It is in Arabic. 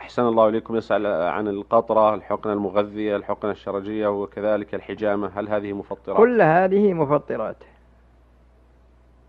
أحسن الله إليكم، يسأل عن القطرة، الحقنة المغذية، الحقنة الشرجية، وكذلك الحجامة، هل هذه مفطرات؟ كل هذه مفطرات.